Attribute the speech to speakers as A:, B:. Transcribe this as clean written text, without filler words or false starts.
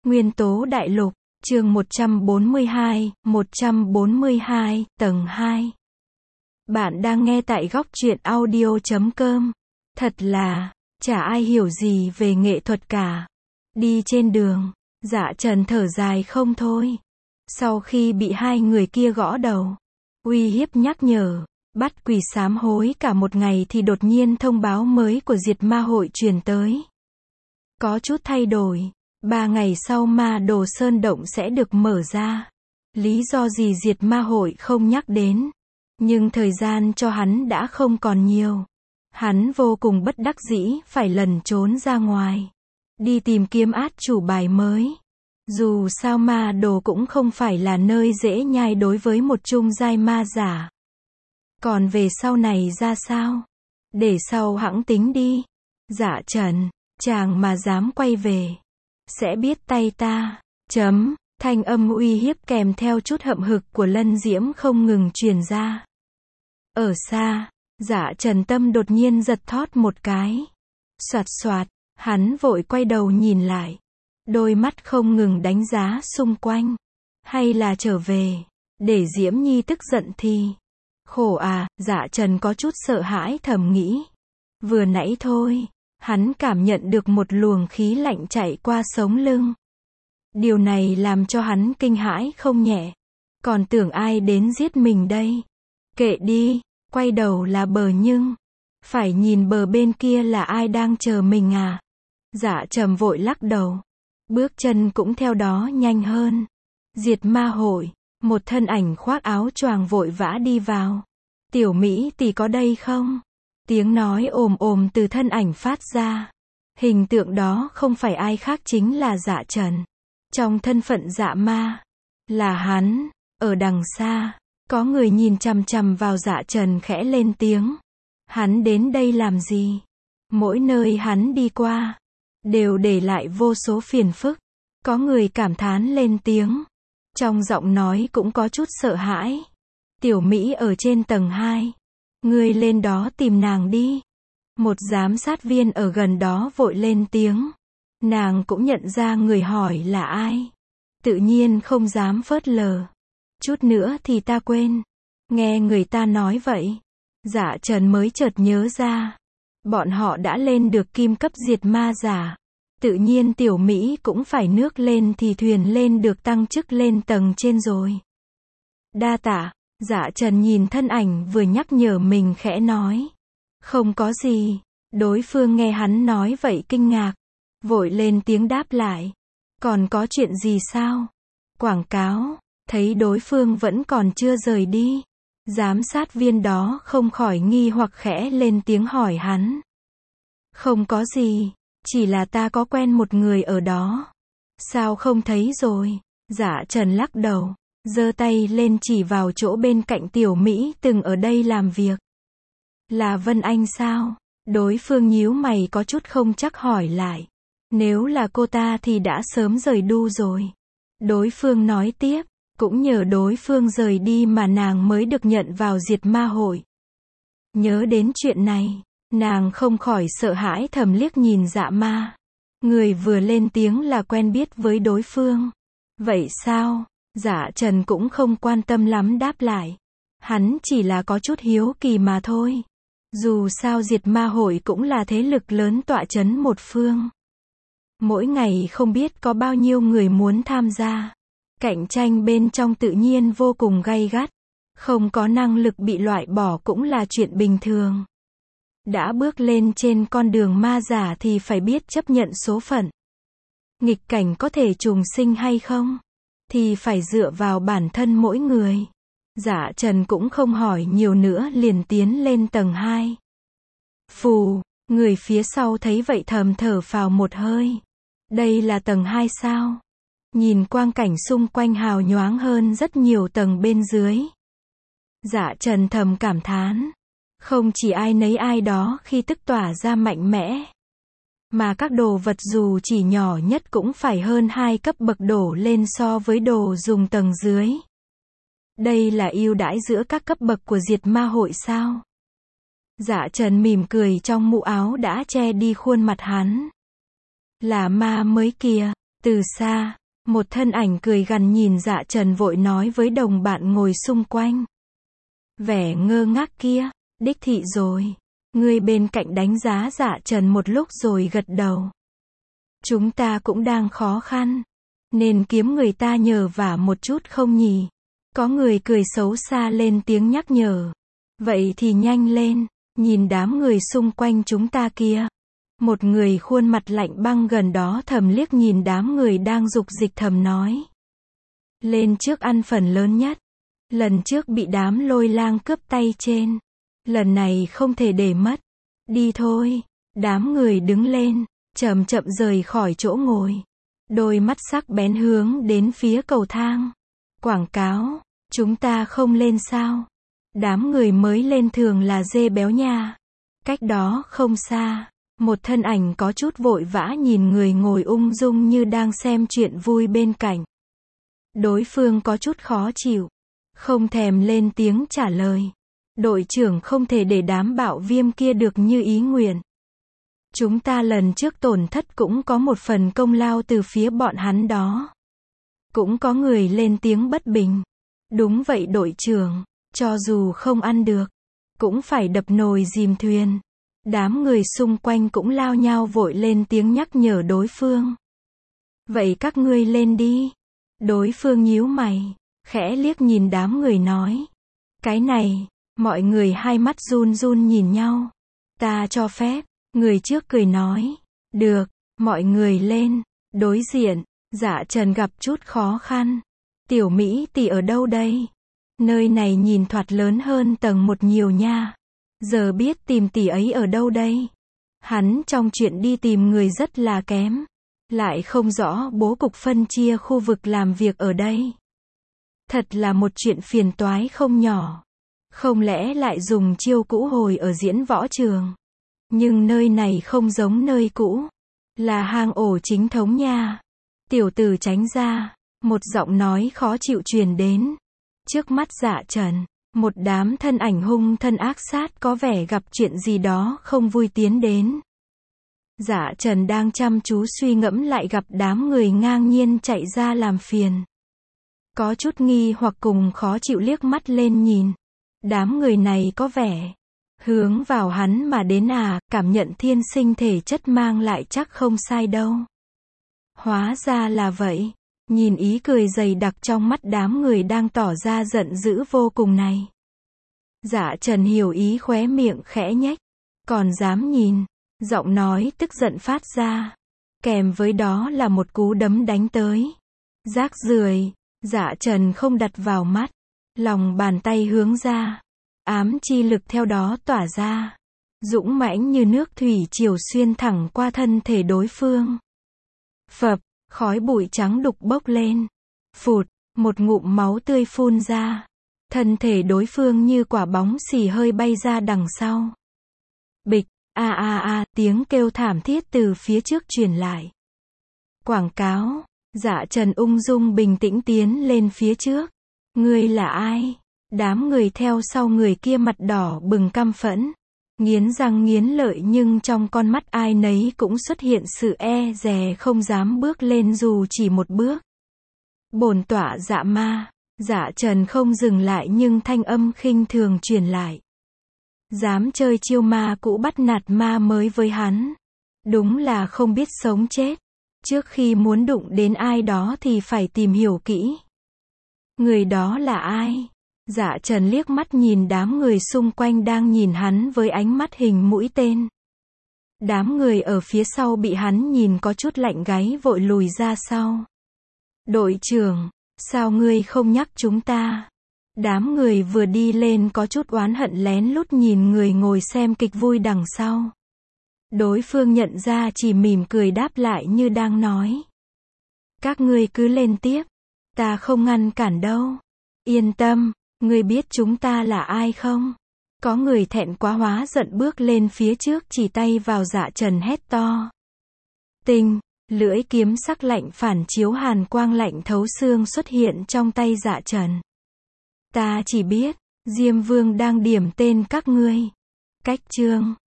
A: Nguyên tố đại lục, chương 142, tầng 2. Bạn đang nghe tại góc truyện audio.com. Thật là, chả ai hiểu gì về nghệ thuật cả. Đi trên đường, Dạ Trần thở dài không thôi. Sau khi bị hai người kia gõ đầu, uy hiếp nhắc nhở, bắt quỷ sám hối cả một ngày thì đột nhiên thông báo mới của Diệt Ma Hội truyền tới. Có chút thay đổi. 3 ngày sau Ma Đồ Sơn Động sẽ được mở ra. Lý do gì Diệt Ma Hội không nhắc đến. Nhưng thời gian cho hắn đã không còn nhiều. Hắn vô cùng bất đắc dĩ, phải lẩn trốn ra ngoài. Đi tìm kiếm át chủ bài mới. Dù sao Ma Đồ cũng không phải là nơi dễ nhai đối với một trung giai ma giả. Còn về sau này ra sao? Để sau hẵng tính đi. Dạ Trần, chàng mà dám quay về, sẽ biết tay ta. Thanh âm uy hiếp kèm theo chút hậm hực của Lân Diễm không ngừng truyền ra. Ở xa, Dạ Trần tâm đột nhiên giật thót một cái. Soạt soạt, hắn vội quay đầu nhìn lại. Đôi mắt không ngừng đánh giá xung quanh. Hay là trở về, để Diễm Nhi tức giận thì. Khổ à, Dạ Trần có chút sợ hãi thầm nghĩ. Vừa nãy thôi, hắn cảm nhận được một luồng khí lạnh chạy qua sống lưng. Điều này làm cho hắn kinh hãi không nhẹ. Còn tưởng ai đến giết mình đây. Kệ đi, quay đầu là bờ nhưng phải nhìn bờ bên kia là ai đang chờ mình à. Dạ Trầm vội lắc đầu. Bước chân cũng theo đó nhanh hơn. Diệt Ma Hội, một thân ảnh khoác áo choàng vội vã đi vào. Tiểu Mỹ tỷ có đây không? Tiếng nói ồm ồm từ thân ảnh phát ra. Hình tượng đó không phải ai khác chính là Dạ Trần. Trong thân phận dạ ma. Là hắn. Ở đằng xa, có người nhìn chằm chằm vào Dạ Trần khẽ lên tiếng. Hắn đến đây làm gì? Mỗi nơi hắn đi qua, đều để lại vô số phiền phức. Có người cảm thán lên tiếng. Trong giọng nói cũng có chút sợ hãi. Tiểu Mỹ ở trên tầng 2. Ngươi lên đó tìm nàng đi. Một giám sát viên ở gần đó vội lên tiếng. Nàng cũng nhận ra người hỏi là ai. Tự nhiên không dám phớt lờ. Chút nữa thì ta quên. Nghe người ta nói vậy, Dạ Trần mới chợt nhớ ra. Bọn họ đã lên được kim cấp diệt ma giả. Tự nhiên Tiểu Mỹ cũng phải nước lên thì thuyền lên được tăng chức lên tầng trên rồi. Đa tạ. Dạ Trần nhìn thân ảnh vừa nhắc nhở mình khẽ nói. Không có gì. Đối phương nghe hắn nói vậy kinh ngạc. Vội lên tiếng đáp lại. Còn có chuyện gì sao? Quảng cáo. Thấy đối phương vẫn còn chưa rời đi. Giám sát viên đó không khỏi nghi hoặc khẽ lên tiếng hỏi hắn. Không có gì. Chỉ là ta có quen một người ở đó. Sao không thấy rồi? Dạ Trần lắc đầu. Giơ tay lên chỉ vào chỗ bên cạnh Tiểu Mỹ từng ở đây làm việc. Là Vân Anh sao? Đối phương nhíu mày có chút không chắc hỏi lại. Nếu là cô ta thì đã sớm rời đu rồi. Đối phương nói tiếp. Cũng nhờ đối phương rời đi mà nàng mới được nhận vào Diệt Ma Hội. Nhớ đến chuyện này, nàng không khỏi sợ hãi thầm liếc nhìn Dạ Ma. Người vừa lên tiếng là quen biết với đối phương. Vậy sao? Dạ Trần cũng không quan tâm lắm đáp lại. Hắn chỉ là có chút hiếu kỳ mà thôi. Dù sao Diệt Ma Hội cũng là thế lực lớn tọa chấn một phương. Mỗi ngày không biết có bao nhiêu người muốn tham gia. Cạnh tranh bên trong tự nhiên vô cùng gay gắt. Không có năng lực bị loại bỏ cũng là chuyện bình thường. Đã bước lên trên con đường ma giả thì phải biết chấp nhận số phận. Nghịch cảnh có thể trùng sinh hay không? Thì phải dựa vào bản thân mỗi người. Dạ Trần cũng không hỏi nhiều nữa liền tiến lên tầng 2. Phù, người phía sau thấy vậy thầm thở phào một hơi. Đây là tầng 2 sao? Nhìn quang cảnh xung quanh hào nhoáng hơn rất nhiều tầng bên dưới. Dạ Trần thầm cảm thán. Không chỉ ai nấy ai đó khi tức tỏa ra mạnh mẽ. Mà các đồ vật dù chỉ nhỏ nhất cũng phải hơn 2 cấp bậc đổ lên so với đồ dùng tầng dưới. Đây là ưu đãi giữa các cấp bậc của Diệt Ma Hội sao? Dạ Trần mỉm cười trong mũ áo đã che đi khuôn mặt hắn. Là ma mới kìa. Từ xa, một thân ảnh cười gằn nhìn Dạ Trần vội nói với đồng bạn ngồi xung quanh. Vẻ ngơ ngác kia, đích thị rồi. Người bên cạnh đánh giá Dạ Trần một lúc rồi gật đầu. Chúng ta cũng đang khó khăn, nên kiếm người ta nhờ vả một chút không nhỉ? Có người cười xấu xa lên tiếng nhắc nhở. Vậy thì nhanh lên, nhìn đám người xung quanh chúng ta kia. Một người khuôn mặt lạnh băng gần đó thầm liếc nhìn đám người đang dục dịch thầm nói. Lên trước ăn phần lớn nhất. Lần trước bị đám Lôi Lang cướp tay trên. Lần này không thể để mất. Đi thôi. Đám người đứng lên, chậm chậm rời khỏi chỗ ngồi. Đôi mắt sắc bén hướng đến phía cầu thang. Quảng cáo, chúng ta không lên sao? Đám người mới lên thường là dê béo nha. Cách đó không xa, một thân ảnh có chút vội vã nhìn người ngồi ung dung như đang xem chuyện vui bên cạnh. Đối phương có chút khó chịu, không thèm lên tiếng trả lời. Đội trưởng không thể để đám bạo viêm kia được như ý nguyện. Chúng ta lần trước tổn thất cũng có một phần công lao từ phía bọn hắn đó. Cũng có người lên tiếng bất bình. Đúng vậy đội trưởng, cho dù không ăn được, cũng phải đập nồi dìm thuyền. Đám người xung quanh cũng lao nhau vội lên tiếng nhắc nhở đối phương. Vậy các ngươi lên đi. Đối phương nhíu mày, khẽ liếc nhìn đám người nói. Cái này, mọi người hai mắt run run nhìn nhau. Ta cho phép, người trước cười nói. Được, mọi người lên. Đối diện, Dạ Trần gặp chút khó khăn. Tiểu Mỹ tỷ ở đâu đây? Nơi này nhìn thoạt lớn hơn tầng 1 nhiều nha. Giờ biết tìm tỷ ấy ở đâu đây? Hắn trong chuyện đi tìm người rất là kém. Lại không rõ bố cục phân chia khu vực làm việc ở đây. Thật là một chuyện phiền toái không nhỏ. Không lẽ lại dùng chiêu cũ hồi ở diễn võ trường? Nhưng nơi này không giống nơi cũ. Là hang ổ chính thống nha. Tiểu tử tránh ra. Một giọng nói khó chịu truyền đến. Trước mắt Dạ Trần, một đám thân ảnh hung thân ác sát có vẻ gặp chuyện gì đó không vui tiến đến. Dạ Trần đang chăm chú suy ngẫm lại gặp đám người ngang nhiên chạy ra làm phiền. Có chút nghi hoặc cùng khó chịu liếc mắt lên nhìn. Đám người này có vẻ hướng vào hắn mà đến à, cảm nhận thiên sinh thể chất mang lại chắc không sai đâu. Hóa ra là vậy. Nhìn ý cười dày đặc trong mắt đám người đang tỏ ra giận dữ vô cùng này. Dạ Trần hiểu ý khóe miệng khẽ nhếch. Còn dám nhìn. Giọng nói tức giận phát ra. Kèm với đó là một cú đấm đánh tới. Rác rưởi. Dạ Trần không đặt vào mắt. Lòng bàn tay hướng ra. Ám chi lực theo đó tỏa ra. Dũng mãnh như nước thủy triều xuyên thẳng qua thân thể đối phương. Phập. Khói bụi trắng đục bốc lên. Phụt, một ngụm máu tươi phun ra. Thân thể đối phương như quả bóng xì hơi bay ra đằng sau. Bịch, tiếng kêu thảm thiết từ phía trước truyền lại. Quảng cáo, Dạ Trần ung dung bình tĩnh tiến lên phía trước. Ngươi là ai? Đám người theo sau người kia mặt đỏ bừng căm phẫn. Nghiến răng nghiến lợi nhưng trong con mắt ai nấy cũng xuất hiện sự e dè không dám bước lên dù chỉ một bước. Bổn tọa Dạ Ma. Dạ Trần không dừng lại nhưng thanh âm khinh thường truyền lại. Dám chơi chiêu ma cũ bắt nạt ma mới với hắn. Đúng là không biết sống chết. Trước khi muốn đụng đến ai đó thì phải tìm hiểu kỹ. Người đó là ai? Dạ Trần liếc mắt nhìn đám người xung quanh đang nhìn hắn với ánh mắt hình mũi tên. Đám người ở phía sau bị hắn nhìn có chút lạnh gáy vội lùi ra sau. Đội trưởng, sao ngươi không nhắc chúng ta? Đám người vừa đi lên có chút oán hận lén lút nhìn người ngồi xem kịch vui đằng sau. Đối phương nhận ra chỉ mỉm cười đáp lại như đang nói. Các ngươi cứ lên tiếp. Ta không ngăn cản đâu. Yên tâm, ngươi biết chúng ta là ai không? Có người thẹn quá hóa giận bước lên phía trước chỉ tay vào Dạ Trần hét to. Tinh, lưỡi kiếm sắc lạnh phản chiếu hàn quang lạnh thấu xương xuất hiện trong tay Dạ Trần. Ta chỉ biết, Diêm Vương đang điểm tên các ngươi. Cách chương